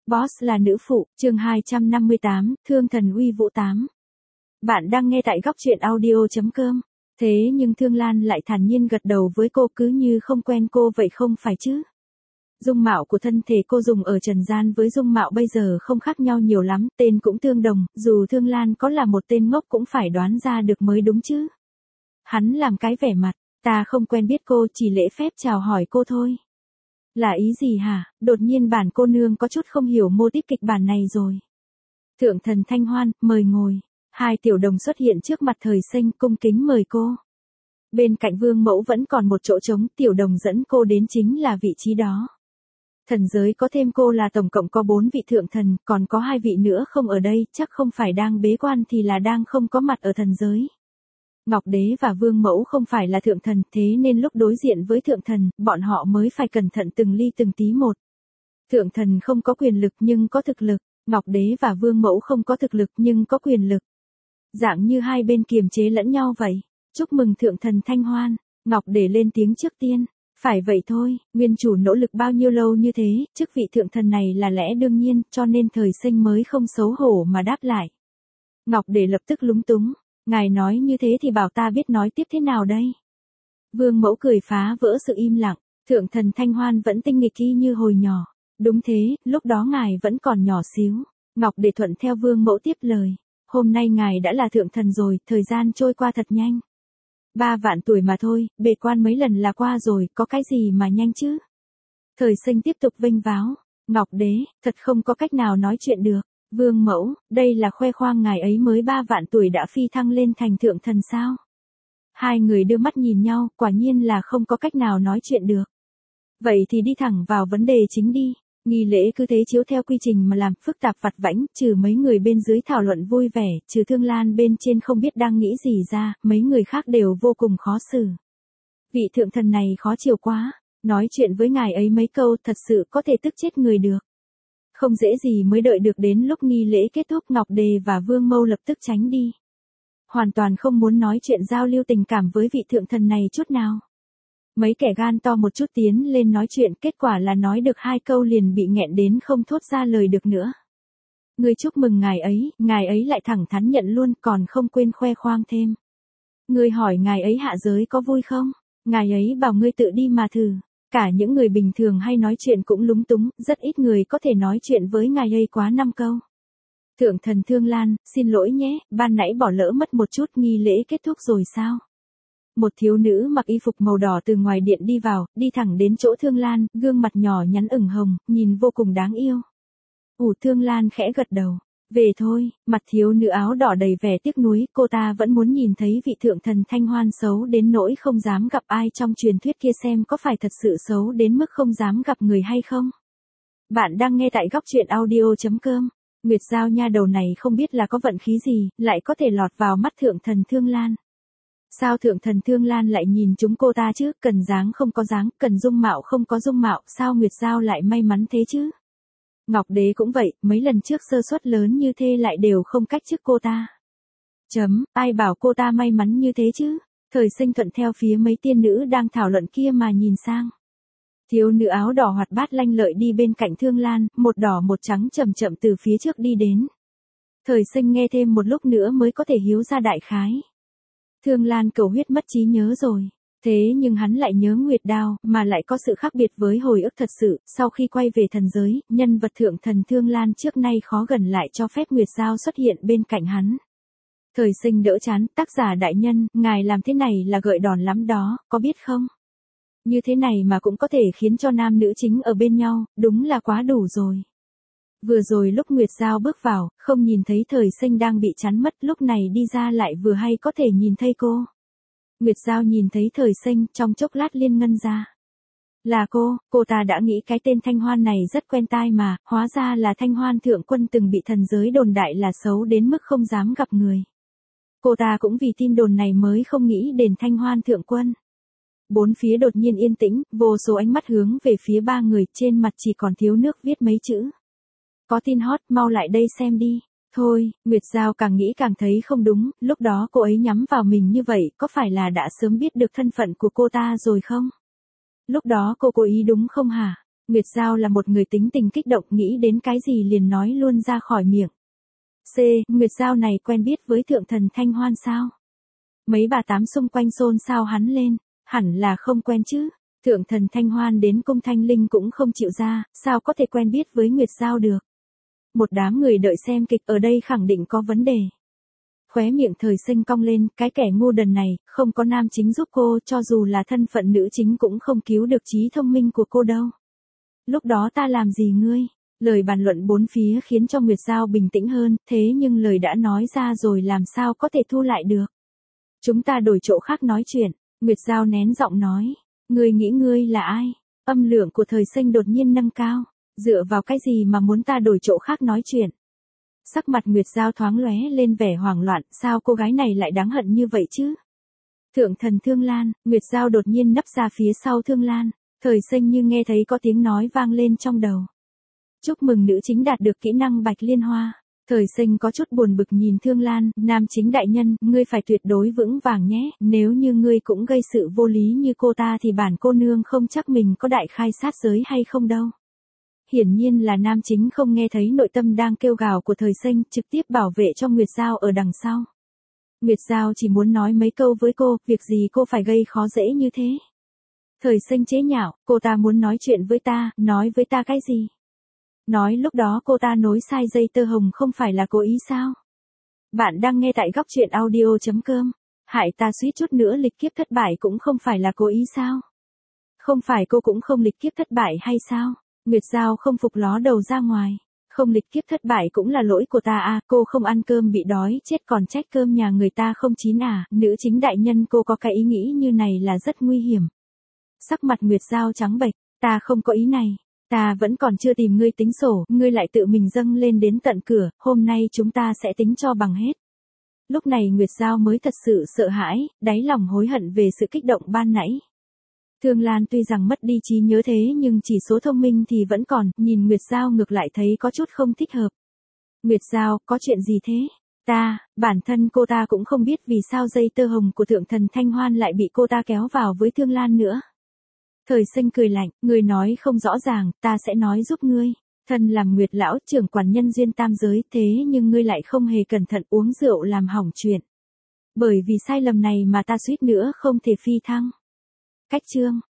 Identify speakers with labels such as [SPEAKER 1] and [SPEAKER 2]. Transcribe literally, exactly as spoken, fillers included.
[SPEAKER 1] Boss là nữ phụ, chương hai trăm năm mươi tám, Thương Thần Uy Vũ tám. Bạn đang nghe tại góc truyện audio chấm com. Thế nhưng Thương Lan lại thản nhiên gật đầu với cô cứ như không quen cô vậy không phải chứ. Dung mạo của thân thể cô dùng ở trần gian với dung mạo bây giờ không khác nhau nhiều lắm, tên cũng tương đồng, dù Thương Lan có là một tên ngốc cũng phải đoán ra được mới đúng chứ. Hắn làm cái vẻ mặt, ta không quen biết cô, chỉ lễ phép chào hỏi cô thôi. Là ý gì hả? Đột nhiên bản cô nương có chút không hiểu mô típ kịch bản này rồi. Thượng thần Thanh Hoan, mời ngồi. Hai tiểu đồng xuất hiện trước mặt Thời Sinh cung kính mời cô. Bên cạnh Vương Mẫu vẫn còn một chỗ trống, tiểu đồng dẫn cô đến chính là vị trí đó. Thần giới có thêm cô là tổng cộng có bốn vị thượng thần, còn có hai vị nữa không ở đây, chắc không phải đang bế quan thì là đang không có mặt ở thần giới. Ngọc Đế và Vương Mẫu không phải là thượng thần, thế nên lúc đối diện với thượng thần, bọn họ mới phải cẩn thận từng ly từng tí một. Thượng thần không có quyền lực nhưng có thực lực, Ngọc Đế và Vương Mẫu không có thực lực nhưng có quyền lực. Dạng như hai bên kiềm chế lẫn nhau vậy. Chúc mừng thượng thần Thanh Hoan, Ngọc Đế lên tiếng trước tiên. Phải vậy thôi, nguyên chủ nỗ lực bao nhiêu lâu như thế, chức vị thượng thần này là lẽ đương nhiên, cho nên Thời Sinh mới không xấu hổ mà đáp lại. Ngọc Đế lập tức lúng túng. Ngài nói như thế thì bảo ta biết nói tiếp thế nào đây? Vương Mẫu cười phá vỡ sự im lặng, thượng thần Thanh Hoan vẫn tinh nghịch y như hồi nhỏ. Đúng thế, lúc đó ngài vẫn còn nhỏ xíu. Ngọc Đế thuận theo Vương Mẫu tiếp lời. Hôm nay ngài đã là thượng thần rồi, thời gian trôi qua thật nhanh. Ba vạn tuổi mà thôi, bề quan mấy lần là qua rồi, có cái gì mà nhanh chứ? Thời Sinh tiếp tục vênh váo. Ngọc Đế, thật không có cách nào nói chuyện được. Vương Mẫu, đây là khoe khoang ngài ấy mới ba vạn tuổi đã phi thăng lên thành thượng thần sao? Hai người đưa mắt nhìn nhau, quả nhiên là không có cách nào nói chuyện được. Vậy thì đi thẳng vào vấn đề chính đi. Nghi lễ cứ thế chiếu theo quy trình mà làm, phức tạp vặt vãnh, trừ mấy người bên dưới thảo luận vui vẻ, trừ Thương Lan bên trên không biết đang nghĩ gì ra, mấy người khác đều vô cùng khó xử. Vị thượng thần này khó chịu quá, nói chuyện với ngài ấy mấy câu thật sự có thể tức chết người được. Không dễ gì mới đợi được đến lúc nghi lễ kết thúc, Ngọc Đế và Vương Mẫu lập tức tránh đi. Hoàn toàn không muốn nói chuyện giao lưu tình cảm với vị thượng thần này chút nào. Mấy kẻ gan to một chút tiến lên nói chuyện, kết quả là nói được hai câu liền bị nghẹn đến không thốt ra lời được nữa. Ngươi chúc mừng ngài ấy, ngài ấy lại thẳng thắn nhận luôn, còn không quên khoe khoang thêm. Ngươi hỏi ngài ấy hạ giới có vui không? Ngài ấy bảo ngươi tự đi mà thử. Cả những người bình thường hay nói chuyện cũng lúng túng, rất ít người có thể nói chuyện với ngài ấy quá năm câu. Thượng thần Thương Lan, xin lỗi nhé, ban nãy bỏ lỡ mất một chút, nghi lễ kết thúc rồi sao? Một thiếu nữ mặc y phục màu đỏ từ ngoài điện đi vào, đi thẳng đến chỗ Thương Lan, gương mặt nhỏ nhắn ửng hồng, nhìn vô cùng đáng yêu. Ủa, Thương Lan khẽ gật đầu. Về thôi, mặt thiếu nữ áo đỏ đầy vẻ tiếc nuối, cô ta vẫn muốn nhìn thấy vị thượng thần Thanh Hoan xấu đến nỗi không dám gặp ai trong truyền thuyết kia, xem có phải thật sự xấu đến mức không dám gặp người hay không. Bạn đang nghe tại góc truyện audio chấm com. Nguyệt Giao nha đầu này không biết là có vận khí gì, lại có thể lọt vào mắt thượng thần Thương Lan. Sao thượng thần Thương Lan lại nhìn chúng cô ta chứ, cần dáng không có dáng, cần dung mạo không có dung mạo, sao Nguyệt Giao lại may mắn thế chứ? Ngọc Đế cũng vậy, mấy lần trước sơ suất lớn như thế lại đều không cách chức cô ta. Chấm, ai bảo cô ta may mắn như thế chứ? Thời Sinh thuận theo phía mấy tiên nữ đang thảo luận kia mà nhìn sang. Thiếu nữ áo đỏ hoạt bát lanh lợi đi bên cạnh Thương Lan, một đỏ một trắng chậm chậm từ phía trước đi đến. Thời Sinh nghe thêm một lúc nữa mới có thể hiếu ra đại khái. Thương Lan cầu huyết mất trí nhớ rồi. Thế nhưng hắn lại nhớ Nguyệt Đao, mà lại có sự khác biệt với hồi ức thật sự, sau khi quay về thần giới, nhân vật thượng thần Thương Lan trước nay khó gần lại cho phép Nguyệt Giao xuất hiện bên cạnh hắn. Thời Sinh đỡ chán, tác giả đại nhân, ngài làm thế này là gợi đòn lắm đó, có biết không? Như thế này mà cũng có thể khiến cho nam nữ chính ở bên nhau, đúng là quá đủ rồi. Vừa rồi lúc Nguyệt Giao bước vào, không nhìn thấy Thời Sinh đang bị chắn mất, lúc này đi ra lại vừa hay có thể nhìn thấy cô. Nguyệt Giao nhìn thấy Thời Sinh, trong chốc lát liên ngân ra. Là cô, cô ta đã nghĩ cái tên Thanh Hoan này rất quen tai mà, hóa ra là Thanh Hoan thượng quân từng bị thần giới đồn đại là xấu đến mức không dám gặp người. Cô ta cũng vì tin đồn này mới không nghĩ đến Thanh Hoan thượng quân. Bốn phía đột nhiên yên tĩnh, vô số ánh mắt hướng về phía ba người, trên mặt chỉ còn thiếu nước viết mấy chữ. Có tin hot, mau lại đây xem đi. Thôi, Nguyệt Giao càng nghĩ càng thấy không đúng, lúc đó cô ấy nhắm vào mình như vậy, có phải là đã sớm biết được thân phận của cô ta rồi không? Lúc đó cô cố ý đúng không hả? Nguyệt Giao là một người tính tình kích động, nghĩ đến cái gì liền nói luôn ra khỏi miệng. C. Nguyệt Giao này quen biết với thượng thần Thanh Hoan sao? Mấy bà tám xung quanh xôn xao hắn lên, hẳn là không quen chứ. Thượng thần Thanh Hoan đến cung Thanh Linh cũng không chịu ra, sao có thể quen biết với Nguyệt Giao được. Một đám người đợi xem kịch ở đây khẳng định có vấn đề. Khóe miệng Thời Sinh cong lên, cái kẻ ngu đần này, không có nam chính giúp cô, cho dù là thân phận nữ chính cũng không cứu được trí thông minh của cô đâu. Lúc đó ta làm gì ngươi? Lời bàn luận bốn phía khiến cho Nguyệt Giao bình tĩnh hơn, thế nhưng lời đã nói ra rồi làm sao có thể thu lại được. Chúng ta đổi chỗ khác nói chuyện, Nguyệt Giao nén giọng nói. Ngươi nghĩ ngươi là ai? Âm lượng của Thời Sinh đột nhiên nâng cao. Dựa vào cái gì mà muốn ta đổi chỗ khác nói chuyện? Sắc mặt Nguyệt Giao thoáng lóe lên vẻ hoảng loạn, sao cô gái này lại đáng hận như vậy chứ? Thượng thần Thương Lan, Nguyệt Giao đột nhiên nấp ra phía sau Thương Lan. Thời Sinh như nghe thấy có tiếng nói vang lên trong đầu. Chúc mừng nữ chính đạt được kỹ năng Bạch Liên Hoa. Thời Sinh có chút buồn bực nhìn Thương Lan, nam chính đại nhân, ngươi phải tuyệt đối vững vàng nhé, nếu như ngươi cũng gây sự vô lý như cô ta thì bản cô nương không chắc mình có đại khai sát giới hay không đâu. Hiển nhiên là nam chính không nghe thấy nội tâm đang kêu gào của Thời Sinh, trực tiếp bảo vệ cho Nguyệt Giao ở đằng sau. Nguyệt Giao chỉ muốn nói mấy câu với cô, việc gì cô phải gây khó dễ như thế. Thời Sinh chế nhạo, cô ta muốn nói chuyện với ta, nói với ta cái gì? Nói lúc đó cô ta nối sai dây tơ hồng không phải là cố ý sao? Bạn đang nghe tại góc truyện audio chấm com. Hại ta suýt chút nữa lịch kiếp thất bại cũng không phải là cố ý sao? Không phải cô cũng không lịch kiếp thất bại hay sao? Nguyệt Giao không phục ló đầu ra ngoài. Không lịch kiếp thất bại cũng là lỗi của ta à, cô không ăn cơm bị đói chết còn trách cơm nhà người ta không chín à, nữ chính đại nhân cô có cái ý nghĩ như này là rất nguy hiểm. Sắc mặt Nguyệt Giao trắng bệch, ta không có ý này. Ta vẫn còn chưa tìm ngươi tính sổ, ngươi lại tự mình dâng lên đến tận cửa, hôm nay chúng ta sẽ tính cho bằng hết. Lúc này Nguyệt Giao mới thật sự sợ hãi, đáy lòng hối hận về sự kích động ban nãy. Thương Lan tuy rằng mất đi trí nhớ thế nhưng chỉ số thông minh thì vẫn còn, nhìn Nguyệt Giao ngược lại thấy có chút không thích hợp. Nguyệt Giao, có chuyện gì thế? Ta, bản thân cô ta cũng không biết vì sao dây tơ hồng của thượng thần Thanh Hoan lại bị cô ta kéo vào với Thương Lan nữa. Thời Sinh cười lạnh, ngươi nói không rõ ràng, ta sẽ nói giúp ngươi. Thân làm Nguyệt lão trưởng quản nhân duyên tam giới thế nhưng ngươi lại không hề cẩn thận uống rượu làm hỏng chuyện. Bởi vì sai lầm này mà ta suýt nữa không thể phi thăng. Cách chương.